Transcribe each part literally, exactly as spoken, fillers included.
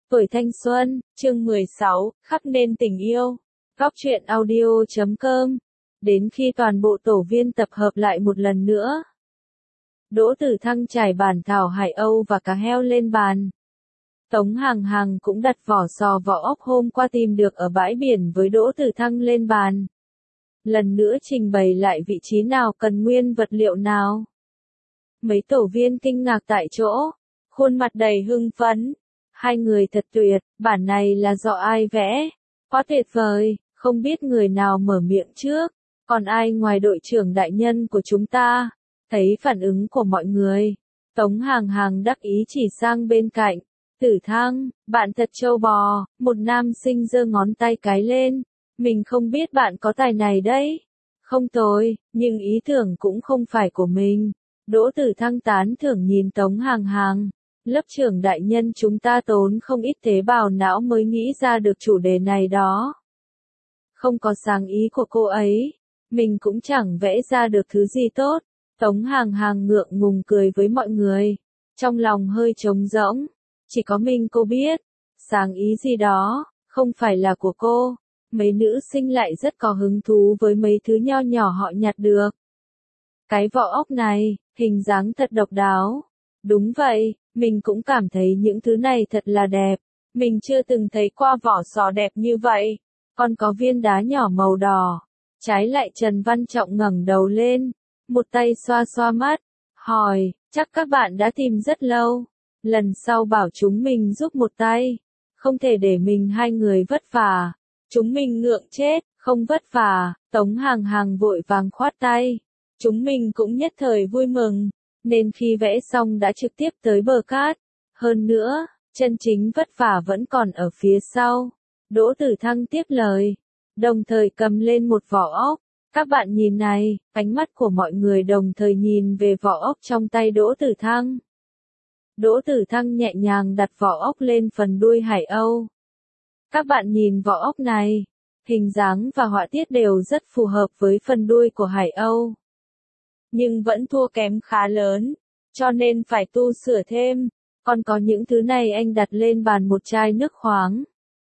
Tuổi thanh xuân, chương mười sáu, khắp nên tình yêu. Góc truyện audio chấm com. Đến khi toàn bộ tổ viên tập hợp lại một lần nữa, Đỗ Tử Thăng trải bản thảo hải âu và cá heo lên bàn. Tống Hàng Hàng cũng đặt vỏ sò vỏ ốc hôm qua tìm được ở bãi biển với Đỗ Tử Thăng lên bàn. Lần nữa trình bày lại vị trí nào cần nguyên vật liệu nào. Mấy tổ viên kinh ngạc tại chỗ, khuôn mặt đầy hưng phấn. Hai người thật tuyệt, bản này là do ai vẽ? Quá tuyệt vời, không biết người nào mở miệng trước, còn ai ngoài đội trưởng đại nhân của chúng ta? Thấy phản ứng của mọi người, Tống Hàng Hàng đắc ý chỉ sang bên cạnh. Tử Thăng, bạn thật trâu bò, một nam sinh giơ ngón tay cái lên. Mình không biết bạn có tài này đấy. Không tồi, nhưng ý tưởng cũng không phải của mình. Đỗ Tử Thăng tán thưởng nhìn Tống Hàng Hàng. Lớp trưởng đại nhân chúng ta tốn không ít tế bào não mới nghĩ ra được chủ đề này đó. Không có sáng ý của cô ấy, mình cũng chẳng vẽ ra được thứ gì tốt. Tống Hàng Hàng ngượng ngùng cười với mọi người, trong lòng hơi trống rỗng. Chỉ có mình cô biết, sáng ý gì đó, không phải là của cô. Mấy nữ sinh lại rất có hứng thú với mấy thứ nho nhỏ họ nhặt được. Cái vỏ ốc này, hình dáng thật độc đáo. Đúng vậy, mình cũng cảm thấy những thứ này thật là đẹp. Mình chưa từng thấy qua vỏ sò đẹp như vậy. Còn có viên đá nhỏ màu đỏ. Trái lại Trần Văn Trọng ngẩng đầu lên, một tay xoa xoa mắt, hỏi, chắc các bạn đã tìm rất lâu. Lần sau bảo chúng mình giúp một tay. Không thể để mình hai người vất vả. Chúng mình ngượng chết, không vất vả. Tống Hàng Hàng vội vàng khoát tay. Chúng mình cũng nhất thời vui mừng. Nên khi vẽ xong đã trực tiếp tới bờ cát. Hơn nữa, chân chính vất vả vẫn còn ở phía sau. Đỗ Tử Thăng tiếp lời, đồng thời cầm lên một vỏ ốc. Các bạn nhìn này, ánh mắt của mọi người đồng thời nhìn về vỏ ốc trong tay Đỗ Tử Thăng. Đỗ Tử Thăng nhẹ nhàng đặt vỏ ốc lên phần đuôi hải âu. Các bạn nhìn vỏ ốc này, hình dáng và họa tiết đều rất phù hợp với phần đuôi của hải âu. Nhưng vẫn thua kém khá lớn, cho nên phải tu sửa thêm. Còn có những thứ này anh đặt lên bàn một chai nước khoáng.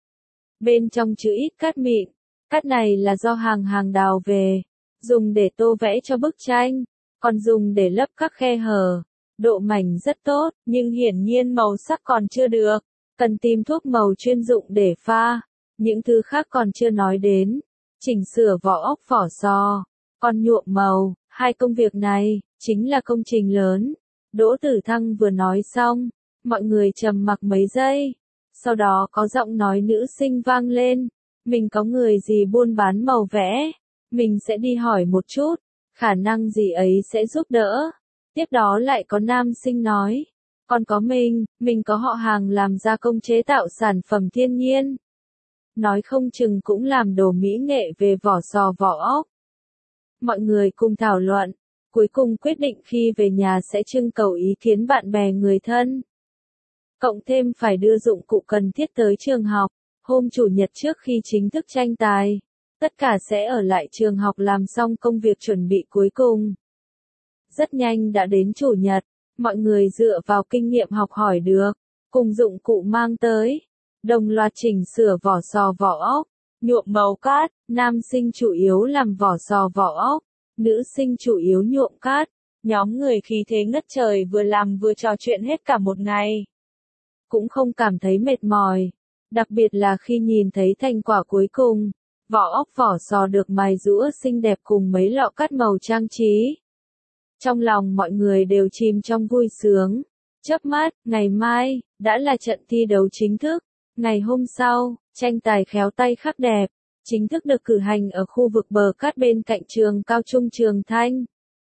Bên trong chứa ít cát mịn, cát này là do Hàng Hàng đào về, dùng để tô vẽ cho bức tranh, còn dùng để lấp các khe hở. Độ mảnh rất tốt, nhưng hiển nhiên màu sắc còn chưa được, cần tìm thuốc màu chuyên dụng để pha. Những thứ khác còn chưa nói đến, chỉnh sửa vỏ ốc vỏ sò, còn nhuộm màu. Hai công việc này, chính là công trình lớn. Đỗ Tử Thăng vừa nói xong, mọi người trầm mặc mấy giây. Sau đó có giọng nói nữ sinh vang lên. Mình có người gì buôn bán màu vẽ. Mình sẽ đi hỏi một chút, khả năng gì ấy sẽ giúp đỡ. Tiếp đó lại có nam sinh nói. Còn có mình, mình có họ Hàng làm gia công chế tạo sản phẩm thiên nhiên. Nói không chừng cũng làm đồ mỹ nghệ về vỏ sò vỏ ốc. Mọi người cùng thảo luận, cuối cùng quyết định khi về nhà sẽ trưng cầu ý kiến bạn bè người thân. Cộng thêm phải đưa dụng cụ cần thiết tới trường học, hôm chủ nhật trước khi chính thức tranh tài. Tất cả sẽ ở lại trường học làm xong công việc chuẩn bị cuối cùng. Rất nhanh đã đến chủ nhật, mọi người dựa vào kinh nghiệm học hỏi được, cùng dụng cụ mang tới, đồng loạt chỉnh sửa vỏ sò vỏ ốc. Nhuộm màu cát, nam sinh chủ yếu làm vỏ sò vỏ ốc, nữ sinh chủ yếu nhuộm cát. Nhóm người khí thế ngất trời vừa làm vừa trò chuyện hết cả một ngày. Cũng không cảm thấy mệt mỏi, đặc biệt là khi nhìn thấy thành quả cuối cùng. Vỏ ốc vỏ sò được mài rũa xinh đẹp cùng mấy lọ cát màu trang trí. Trong lòng mọi người đều chìm trong vui sướng. Chớp mắt, ngày mai, đã là trận thi đấu chính thức. Ngày hôm sau, tranh tài khéo tay khắc đẹp, chính thức được cử hành ở khu vực bờ cát bên cạnh trường cao trung Trường Thanh.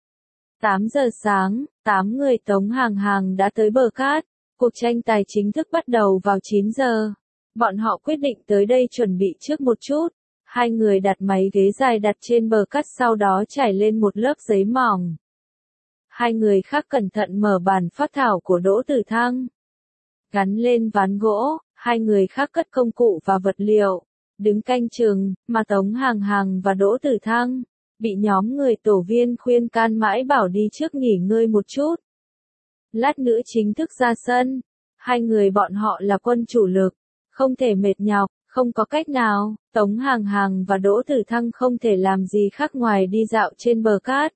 tám giờ sáng, tám người Tống Hàng Hàng đã tới bờ cát. Cuộc tranh tài chính thức bắt đầu vào chín giờ. Bọn họ quyết định tới đây chuẩn bị trước một chút. Hai người đặt máy ghế dài đặt trên bờ cát sau đó trải lên một lớp giấy mỏng. Hai người khác cẩn thận mở bản phác thảo của Đỗ Tử Thăng. Gắn lên ván gỗ. Hai người khác cất công cụ và vật liệu, đứng canh chừng, mà Tống Hàng Hàng và Đỗ Tử Thăng, bị nhóm người tổ viên khuyên can mãi bảo đi trước nghỉ ngơi một chút. Lát nữa chính thức ra sân, hai người bọn họ là quân chủ lực, không thể mệt nhọc, không có cách nào, Tống Hàng Hàng và Đỗ Tử Thăng không thể làm gì khác ngoài đi dạo trên bờ cát.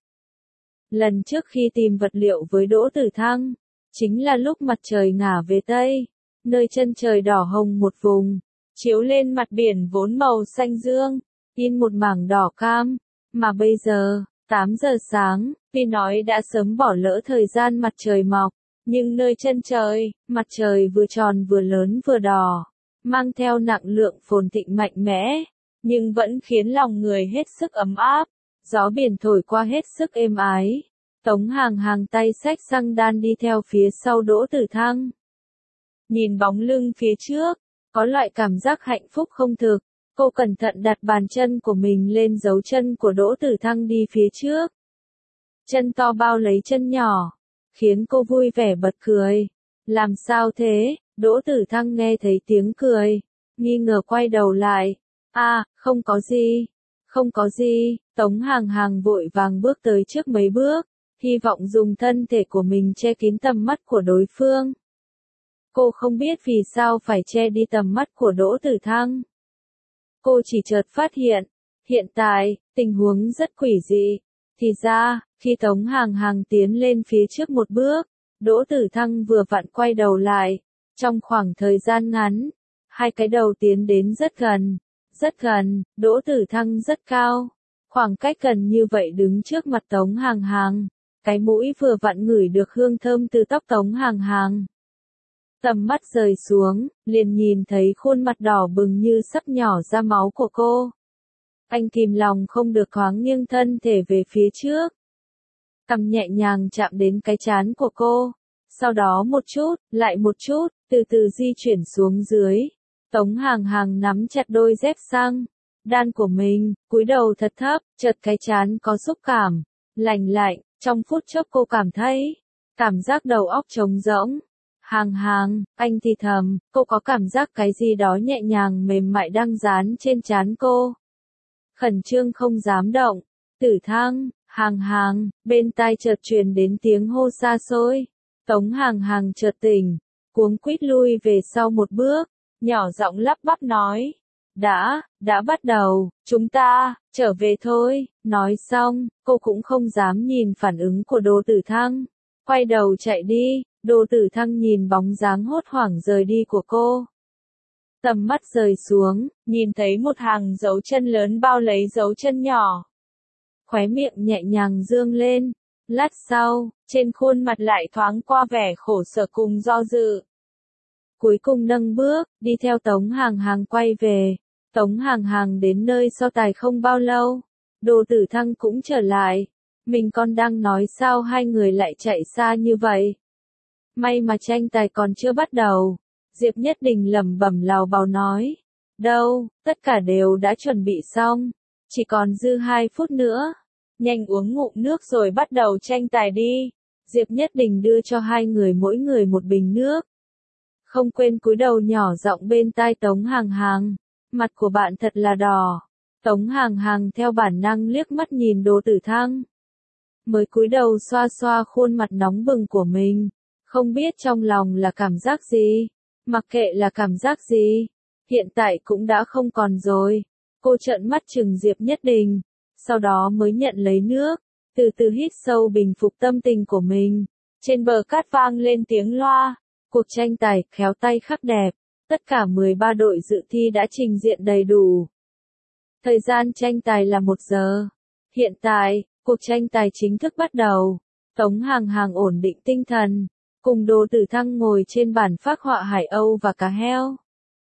Lần trước khi tìm vật liệu với Đỗ Tử Thăng, chính là lúc mặt trời ngả về Tây, nơi chân trời đỏ hồng một vùng, chiếu lên mặt biển vốn màu xanh dương, in một mảng đỏ cam, mà bây giờ, tám giờ sáng, tuy nói đã sớm bỏ lỡ thời gian mặt trời mọc, nhưng nơi chân trời, mặt trời vừa tròn vừa lớn vừa đỏ, mang theo nặng lượng phồn thịnh mạnh mẽ, nhưng vẫn khiến lòng người hết sức ấm áp, gió biển thổi qua hết sức êm ái. Tống Hàng Hàng tay xách xăng đan đi theo phía sau Đỗ Tử Thăng. Nhìn bóng lưng phía trước, có loại cảm giác hạnh phúc không thực, cô cẩn thận đặt bàn chân của mình lên dấu chân của Đỗ Tử Thăng đi phía trước. Chân to bao lấy chân nhỏ, khiến cô vui vẻ bật cười. Làm sao thế? Đỗ Tử Thăng nghe thấy tiếng cười, nghi ngờ quay đầu lại. À, không có gì, không có gì. Tống Hàng Hàng vội vàng bước tới trước mấy bước, hy vọng dùng thân thể của mình che kín tầm mắt của đối phương. Cô không biết vì sao phải che đi tầm mắt của Đỗ Tử Thăng. Cô chỉ chợt phát hiện, hiện tại, tình huống rất quỷ dị. Thì ra, khi Tống Hàng Hàng tiến lên phía trước một bước, Đỗ Tử Thăng vừa vặn quay đầu lại. Trong khoảng thời gian ngắn, hai cái đầu tiến đến rất gần, rất gần, Đỗ Tử Thăng rất cao. Khoảng cách gần như vậy đứng trước mặt Tống Hàng Hàng, cái mũi vừa vặn ngửi được hương thơm từ tóc Tống Hàng Hàng. Tầm mắt rời xuống, liền nhìn thấy khuôn mặt đỏ bừng như sắp nhỏ ra máu của cô. Anh kìm lòng không được thoáng nghiêng thân thể về phía trước. Cằm nhẹ nhàng chạm đến cái trán của cô. Sau đó một chút, lại một chút, từ từ di chuyển xuống dưới. Tống Hàng Hàng nắm chặt đôi dép xăng đan của mình, cúi đầu thật thấp, chợt cái trán có xúc cảm, lạnh lạnh, trong phút chốc cô cảm thấy, cảm giác đầu óc trống rỗng. Hàng Hàng, anh thì thầm, cô có cảm giác cái gì đó nhẹ nhàng mềm mại đang dán trên trán cô. Khẩn trương không dám động. Tử Thăng, Hàng Hàng, bên tai chợt truyền đến tiếng hô xa xôi. Tống Hàng Hàng chợt tỉnh, cuống quýt lui về sau một bước, nhỏ giọng lắp bắp nói. Đã, đã bắt đầu, chúng ta, trở về thôi. Nói xong, cô cũng không dám nhìn phản ứng của Đỗ Tử Thăng. Quay đầu chạy đi, Đỗ Tử Thăng nhìn bóng dáng hốt hoảng rời đi của cô. Tầm mắt rời xuống, nhìn thấy một hàng dấu chân lớn bao lấy dấu chân nhỏ. Khóe miệng nhẹ nhàng dương lên. Lát sau, trên khuôn mặt lại thoáng qua vẻ khổ sở cùng do dự. Cuối cùng nâng bước, đi theo Tống Hàng Hàng quay về. Tống Hàng Hàng đến nơi so tài không bao lâu. Đỗ Tử Thăng cũng trở lại. Mình còn đang nói sao hai người lại chạy xa như vậy. May mà tranh tài còn chưa bắt đầu. Diệp Nhất Đình lẩm bẩm lào bào nói. Đâu, tất cả đều đã chuẩn bị xong. Chỉ còn dư hai phút nữa. Nhanh uống ngụm nước rồi bắt đầu tranh tài đi. Diệp Nhất Đình đưa cho hai người mỗi người một bình nước. Không quên cúi đầu nhỏ giọng bên tai Tống Hàng Hàng. Mặt của bạn thật là đỏ. Tống Hàng Hàng theo bản năng liếc mắt nhìn Đỗ Tử Thăng. Mới cúi đầu xoa xoa khuôn mặt nóng bừng của mình. Không biết trong lòng là cảm giác gì. Mặc kệ là cảm giác gì. Hiện tại cũng đã không còn rồi. Cô trợn mắt trừng Diệp Nhất Đình. Sau đó mới nhận lấy nước. Từ từ hít sâu bình phục tâm tình của mình. Trên bờ cát vang lên tiếng loa. Cuộc tranh tài khéo tay khắc đẹp. Tất cả mười ba đội dự thi đã trình diện đầy đủ. Thời gian tranh tài là một giờ. Hiện tại, cuộc tranh tài chính thức bắt đầu. Tống Hàng Hàng ổn định tinh thần. Cùng Đỗ Tử Thăng ngồi trên bàn phác họa hải âu và cá heo.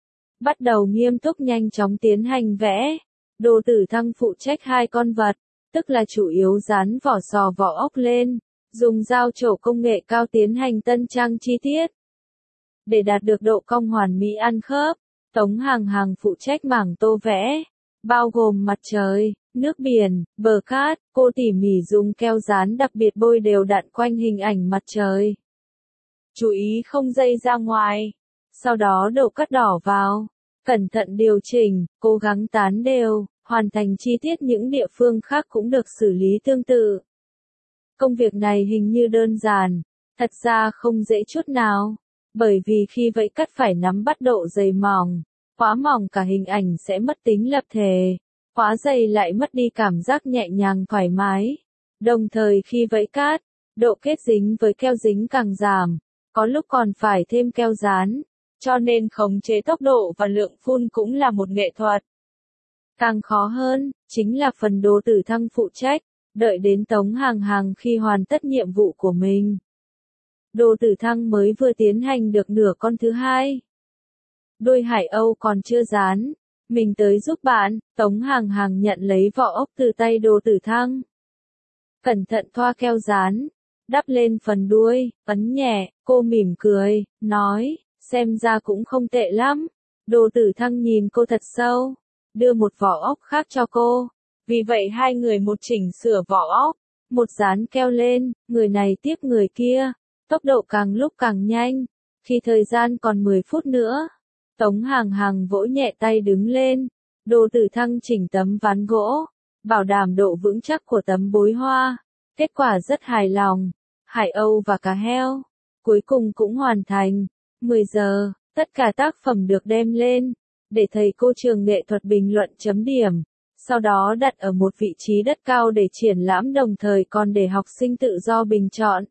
Bắt đầu nghiêm túc nhanh chóng tiến hành vẽ. Đỗ Tử Thăng phụ trách hai con vật, tức là chủ yếu dán vỏ sò vỏ ốc lên, dùng dao trổ công nghệ cao tiến hành tân trang chi tiết. Để đạt được độ cong hoàn mỹ ăn khớp, Tống Hàng Hàng phụ trách mảng tô vẽ, bao gồm mặt trời, nước biển, bờ cát, cô tỉ mỉ dùng keo dán đặc biệt bôi đều đặn quanh hình ảnh mặt trời. Chú ý không dây ra ngoài, sau đó đổ cát đỏ vào, cẩn thận điều chỉnh, cố gắng tán đều, hoàn thành chi tiết những địa phương khác cũng được xử lý tương tự. Công việc này hình như đơn giản, thật ra không dễ chút nào, bởi vì khi vẫy cát phải nắm bắt độ dày mỏng, Quá mỏng cả hình ảnh sẽ mất tính lập thể, quá dày lại mất đi cảm giác nhẹ nhàng thoải mái. Đồng thời khi vẫy cát, độ kết dính với keo dính càng giảm, có lúc còn phải thêm keo dán, cho nên khống chế tốc độ và lượng phun cũng là một nghệ thuật. Càng khó hơn, chính là phần Đỗ Tử Thăng phụ trách, đợi đến Tống Hàng Hàng khi hoàn tất nhiệm vụ của mình. Đỗ Tử Thăng mới vừa tiến hành được nửa con thứ hai. Đuôi hải âu còn chưa dán, mình tới giúp bạn, Tống Hàng Hàng nhận lấy vỏ ốc từ tay Đỗ Tử Thăng. Cẩn thận thoa keo dán, đắp lên phần đuôi, ấn nhẹ, cô mỉm cười, nói, xem ra cũng không tệ lắm. Đỗ Tử Thăng nhìn cô thật sâu, đưa một vỏ ốc khác cho cô. Vì vậy hai người một chỉnh sửa vỏ ốc, một dán keo lên, người này tiếp người kia, tốc độ càng lúc càng nhanh. Khi thời gian còn mười phút nữa, Tống Hàng Hàng vỗ nhẹ tay đứng lên, Đỗ Tử Thăng chỉnh tấm ván gỗ, bảo đảm độ vững chắc của tấm bối hoa. Kết quả rất hài lòng, hải âu và cá heo, cuối cùng cũng hoàn thành. mười giờ, tất cả tác phẩm được đem lên, để thầy cô trường nghệ thuật bình luận chấm điểm, sau đó đặt ở một vị trí đất cao để triển lãm đồng thời còn để học sinh tự do bình chọn.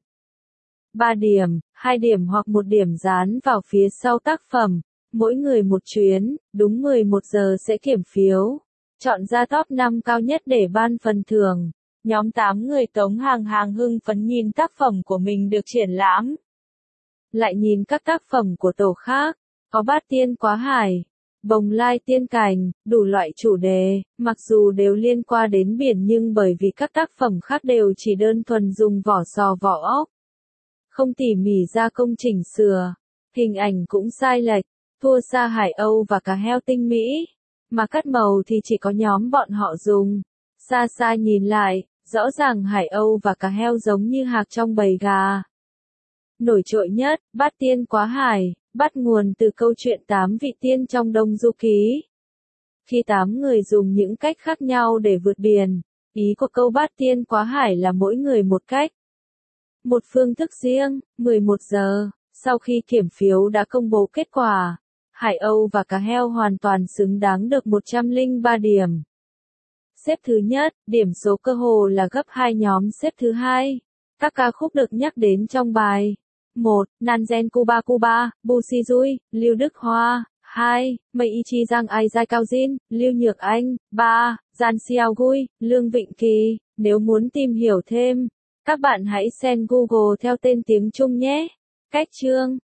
ba điểm, hai điểm hoặc một điểm dán vào phía sau tác phẩm, mỗi người một chuyến, đúng mười một giờ sẽ kiểm phiếu, chọn ra top năm cao nhất để ban phần thưởng. Nhóm tám người Tống Hàng Hàng hưng phấn nhìn tác phẩm của mình được triển lãm. Lại nhìn các tác phẩm của tổ khác, có Bát Tiên Quá Hải, Bồng Lai Tiên Cảnh, đủ loại chủ đề, mặc dù đều liên quan đến biển nhưng bởi vì các tác phẩm khác đều chỉ đơn thuần dùng vỏ sò vỏ ốc, không tỉ mỉ gia công chỉnh sửa, hình ảnh cũng sai lệch, thua xa hải âu và cá heo tinh mỹ, mà cắt màu thì chỉ có nhóm bọn họ dùng. Xa xa nhìn lại, rõ ràng hải âu và cá heo giống như hạc trong bầy gà. Nổi trội nhất, Bát Tiên Quá Hải, bắt nguồn từ câu chuyện tám vị tiên trong Đông Du Ký. Khi tám người dùng những cách khác nhau để vượt biển, ý của câu Bát Tiên Quá Hải là mỗi người một cách, một phương thức riêng. mười một giờ, sau khi kiểm phiếu đã công bố kết quả, hải âu và cá heo hoàn toàn xứng đáng được một trăm lẻ ba điểm. Xếp thứ nhất, điểm số cơ hồ là gấp hai nhóm xếp thứ hai. Các ca khúc được nhắc đến trong bài: một. Nanzen Cuba Cuba, Busizui, Lưu Đức Hoa. hai. Meiichi Giang Ai Giai Cao Jin, Lưu Nhược Anh. ba. Gian Xiaogui, Lương Vịnh Kỳ. Nếu muốn tìm hiểu thêm, các bạn hãy xem Google theo tên tiếng Trung nhé. Cách chương